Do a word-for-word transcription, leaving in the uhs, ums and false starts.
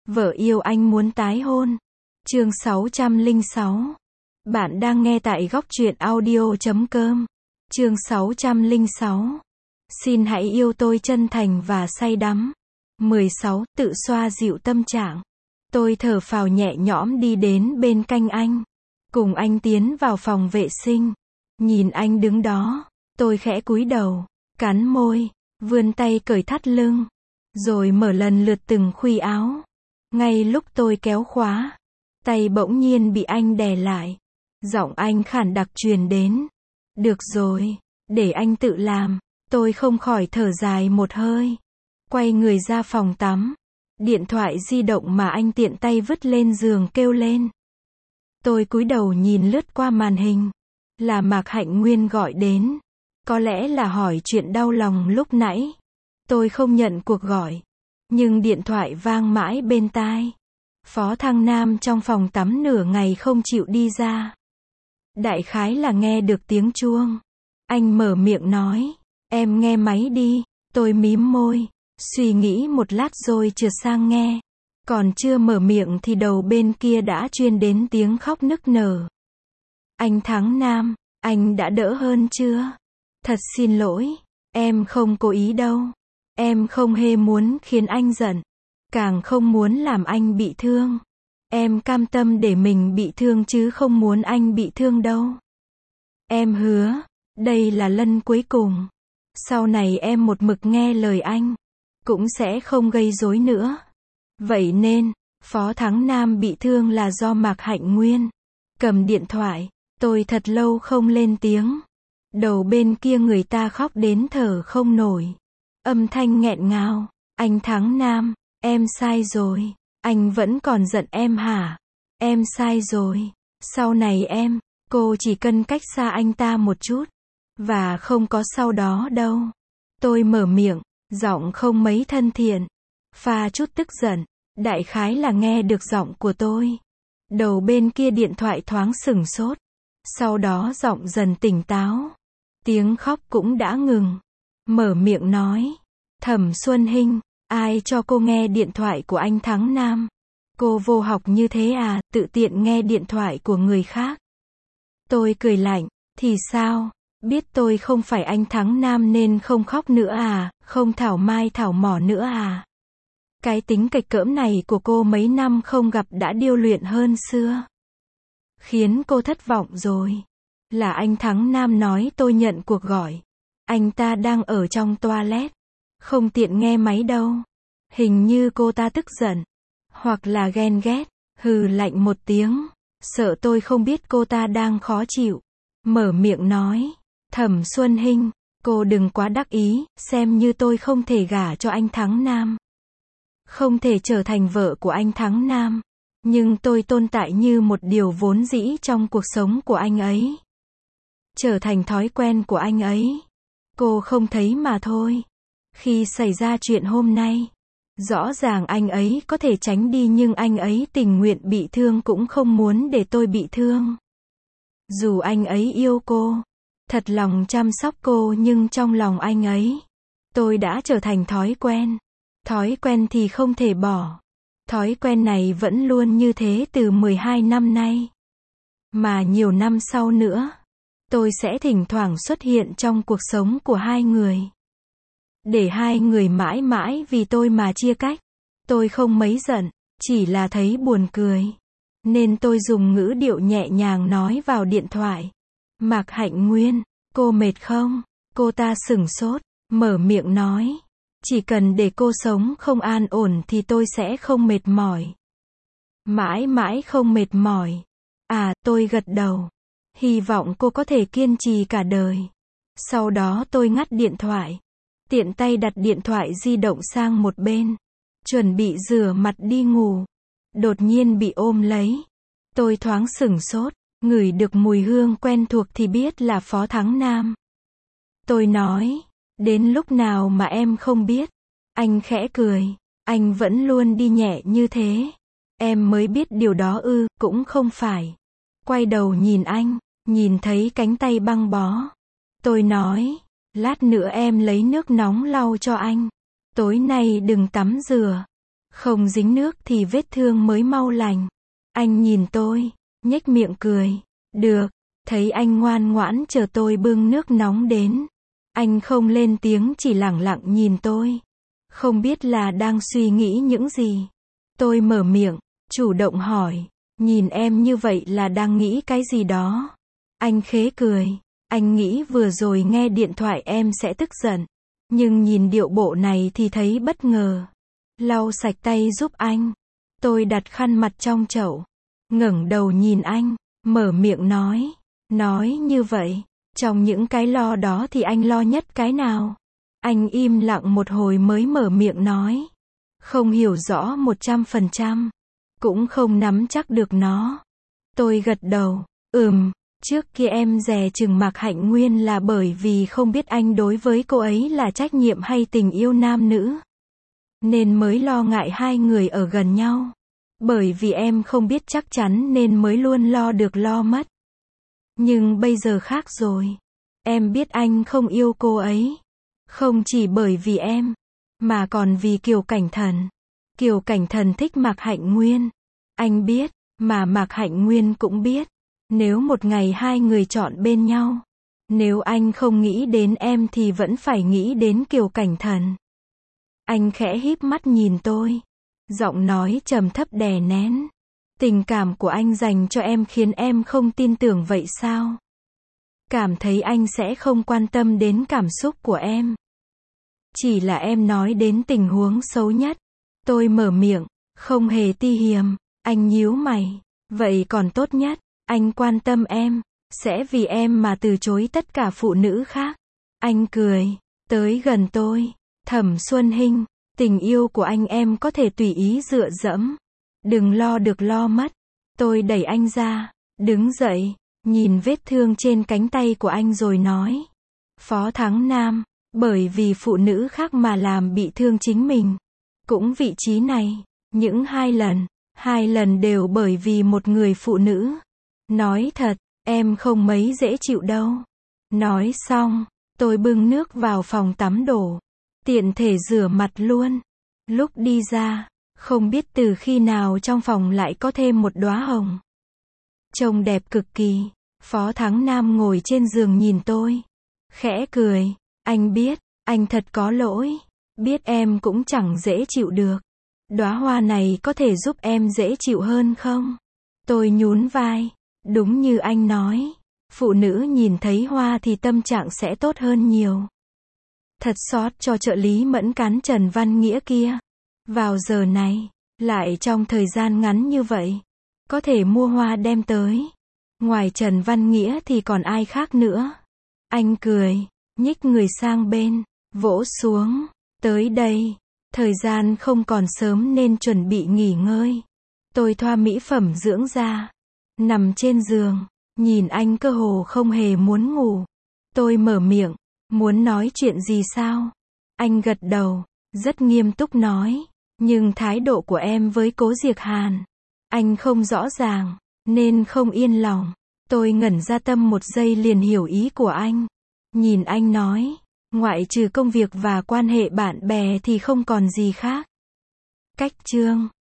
Vợ yêu anh muốn tái hôn. Chương sáu trăm lẻ sáu. Bạn đang nghe tại góc truyện audio chấm com. Chương sáu trăm lẻ sáu. Xin hãy yêu tôi chân thành và say đắm. mười sáu. Tự xoa dịu tâm trạng. Tôi thở phào nhẹ nhõm đi đến bên cạnh anh. Cùng anh tiến vào phòng vệ sinh. Nhìn anh đứng đó, tôi khẽ cúi đầu, cắn môi, vươn tay cởi thắt lưng, rồi mở lần lượt từng khuy áo. Ngay lúc tôi kéo khóa, tay bỗng nhiên bị anh đè lại. Giọng anh khản đặc truyền đến. Được rồi, để anh tự làm. Tôi không khỏi thở dài một hơi. Quay người ra phòng tắm. Điện thoại di động mà anh tiện tay vứt lên giường kêu lên. Tôi cúi đầu nhìn lướt qua màn hình. Là Mạc Hạnh Nguyên gọi đến. Có lẽ là hỏi chuyện đau lòng lúc nãy. Tôi không nhận cuộc gọi. Nhưng điện thoại vang mãi bên tai. Phó Thăng Nam trong phòng tắm nửa ngày không chịu đi ra. Đại khái là nghe được tiếng chuông. Anh mở miệng nói. Em nghe máy đi. Tôi mím môi. Suy nghĩ một lát rồi trượt sang nghe. Còn chưa mở miệng thì đầu bên kia đã truyền đến tiếng khóc nức nở. Anh Thắng Nam, anh đã đỡ hơn chưa? Thật xin lỗi. Em không cố ý đâu. Em không hề muốn khiến anh giận. Càng không muốn làm anh bị thương. Em cam tâm để mình bị thương chứ không muốn anh bị thương đâu. Em hứa, đây là lần cuối cùng. Sau này em một mực nghe lời anh. Cũng sẽ không gây rối nữa. Vậy nên, Phó Thắng Nam bị thương là do Mạc Hạnh Nguyên. Cầm điện thoại, tôi thật lâu không lên tiếng. Đầu bên kia người ta khóc đến thở không nổi. Âm thanh nghẹn ngào. Anh Thắng Nam, em sai rồi. Anh vẫn còn giận em hả? Em sai rồi. Sau này em, cô chỉ cần cách xa anh ta một chút. Và không có sau đó đâu. Tôi mở miệng, giọng không mấy thân thiện. Pha chút tức giận. Đại khái là nghe được giọng của tôi. Đầu bên kia điện thoại thoáng sửng sốt. Sau đó giọng dần tỉnh táo. Tiếng khóc cũng đã ngừng. Mở miệng nói. Thẩm Xuân Hinh, ai cho cô nghe điện thoại của anh Thắng Nam? Cô vô học như thế à, tự tiện nghe điện thoại của người khác. Tôi cười lạnh. Thì sao? Biết tôi không phải anh Thắng Nam nên không khóc nữa à, không thảo mai thảo mỏ nữa à? Cái tính kịch cỡm này của cô mấy năm không gặp đã điêu luyện hơn xưa. Khiến cô thất vọng rồi. Là anh Thắng Nam nói tôi nhận cuộc gọi. Anh ta đang ở trong toilet. Không tiện nghe máy đâu. Hình như cô ta tức giận. Hoặc là ghen ghét. Hừ lạnh một tiếng. Sợ tôi không biết cô ta đang khó chịu. Mở miệng nói. Thẩm Xuân Hinh, cô đừng quá đắc ý, xem như tôi không thể gả cho anh Thắng Nam. Không thể trở thành vợ của anh Thắng Nam. Nhưng tôi tồn tại như một điều vốn dĩ trong cuộc sống của anh ấy. Trở thành thói quen của anh ấy. Cô không thấy mà thôi. Khi xảy ra chuyện hôm nay, rõ ràng anh ấy có thể tránh đi nhưng anh ấy tình nguyện bị thương cũng không muốn để tôi bị thương. Dù anh ấy yêu cô, thật lòng chăm sóc cô nhưng trong lòng anh ấy, tôi đã trở thành thói quen. Thói quen thì không thể bỏ. Thói quen này vẫn luôn như thế từ mười hai năm nay. Mà nhiều năm sau nữa, tôi sẽ thỉnh thoảng xuất hiện trong cuộc sống của hai người. Để hai người mãi mãi vì tôi mà chia cách. Tôi không mấy giận, chỉ là thấy buồn cười. Nên tôi dùng ngữ điệu nhẹ nhàng nói vào điện thoại. Mạc Hạnh Nguyên, cô mệt không? Cô ta sửng sốt, mở miệng nói. Chỉ cần để cô sống không an ổn thì tôi sẽ không mệt mỏi. Mãi mãi không mệt mỏi. À, tôi gật đầu. Hy vọng cô có thể kiên trì cả đời. Sau đó tôi ngắt điện thoại. Tiện tay đặt điện thoại di động sang một bên. Chuẩn bị rửa mặt đi ngủ. Đột nhiên bị ôm lấy. Tôi thoáng sửng sốt. Ngửi được mùi hương quen thuộc thì biết là Phó Thắng Nam. Tôi nói. Đến lúc nào mà em không biết. Anh khẽ cười. Anh vẫn luôn đi nhẹ như thế. Em mới biết điều đó ư, cũng không phải. Quay đầu nhìn anh, nhìn thấy cánh tay băng bó. Tôi nói, lát nữa em lấy nước nóng lau cho anh. Tối nay đừng tắm rửa. Không dính nước thì vết thương mới mau lành. Anh nhìn tôi, nhếch miệng cười. Được, thấy anh ngoan ngoãn chờ tôi bưng nước nóng đến. Anh không lên tiếng chỉ lẳng lặng nhìn tôi. Không biết là đang suy nghĩ những gì. Tôi mở miệng, chủ động hỏi. Nhìn em như vậy là đang nghĩ cái gì đó. Anh khế cười. Anh nghĩ vừa rồi nghe điện thoại em sẽ tức giận. Nhưng nhìn điệu bộ này thì thấy bất ngờ. Lau sạch tay giúp anh. Tôi đặt khăn mặt trong chậu. Ngẩng đầu nhìn anh. Mở miệng nói. Nói như vậy. Trong những cái lo đó thì anh lo nhất cái nào? Anh im lặng một hồi mới mở miệng nói. Không hiểu rõ một trăm phần trăm. Cũng không nắm chắc được nó. Tôi gật đầu. Ừm, trước kia em dè chừng Mạc Hạnh Nguyên là bởi vì không biết anh đối với cô ấy là trách nhiệm hay tình yêu nam nữ. Nên mới lo ngại hai người ở gần nhau. Bởi vì em không biết chắc chắn nên mới luôn lo được lo mất. Nhưng bây giờ khác rồi. Em biết anh không yêu cô ấy. Không chỉ bởi vì em, mà còn vì Kiều Cảnh Thần. Kiều Cảnh Thần thích Mạc Hạnh Nguyên. Anh biết, mà Mạc Hạnh Nguyên cũng biết. Nếu một ngày hai người chọn bên nhau, nếu anh không nghĩ đến em thì vẫn phải nghĩ đến Kiều Cảnh Thần. Anh khẽ híp mắt nhìn tôi. Giọng nói trầm thấp đè nén. Tình cảm của anh dành cho em khiến em không tin tưởng vậy sao? Cảm thấy anh sẽ không quan tâm đến cảm xúc của em. Chỉ là em nói đến tình huống xấu nhất. Tôi mở miệng, không hề ti hiềm. Anh nhíu mày. Vậy còn tốt nhất, anh quan tâm em, sẽ vì em mà từ chối tất cả phụ nữ khác. Anh cười, tới gần tôi. Thẩm Xuân Hinh, tình yêu của anh em có thể tùy ý dựa dẫm. Đừng lo được lo mất. Tôi đẩy anh ra, đứng dậy, nhìn vết thương trên cánh tay của anh rồi nói. Phó Thắng Nam, bởi vì phụ nữ khác mà làm bị thương chính mình. Cũng vị trí này, những hai lần, hai lần đều bởi vì một người phụ nữ. Nói thật, em không mấy dễ chịu đâu. Nói xong, tôi bưng nước vào phòng tắm đổ. Tiện thể rửa mặt luôn. Lúc đi ra, không biết từ khi nào trong phòng lại có thêm một đóa hồng. Trông đẹp cực kỳ. Phó Thắng Nam ngồi trên giường nhìn tôi. Khẽ cười. Anh biết, anh thật có lỗi. Biết em cũng chẳng dễ chịu được. Đóa hoa này có thể giúp em dễ chịu hơn không? Tôi nhún vai. Đúng như anh nói. Phụ nữ nhìn thấy hoa thì tâm trạng sẽ tốt hơn nhiều. Thật xót cho trợ lý Mẫn Cán Trần Văn Nghĩa kia. Vào giờ này, lại trong thời gian ngắn như vậy, có thể mua hoa đem tới. Ngoài Trần Văn Nghĩa thì còn ai khác nữa. Anh cười, nhích người sang bên, vỗ xuống. Tới đây, thời gian không còn sớm nên chuẩn bị nghỉ ngơi. Tôi thoa mỹ phẩm dưỡng da, nằm trên giường, nhìn anh cơ hồ không hề muốn ngủ. Tôi mở miệng, muốn nói chuyện gì sao? Anh gật đầu, rất nghiêm túc nói. Nhưng thái độ của em với Cố Diệc Hàn, anh không rõ ràng, nên không yên lòng. Tôi ngẩn ra tâm một giây liền hiểu ý của anh. Nhìn anh nói, ngoại trừ công việc và quan hệ bạn bè thì không còn gì khác. Cách chương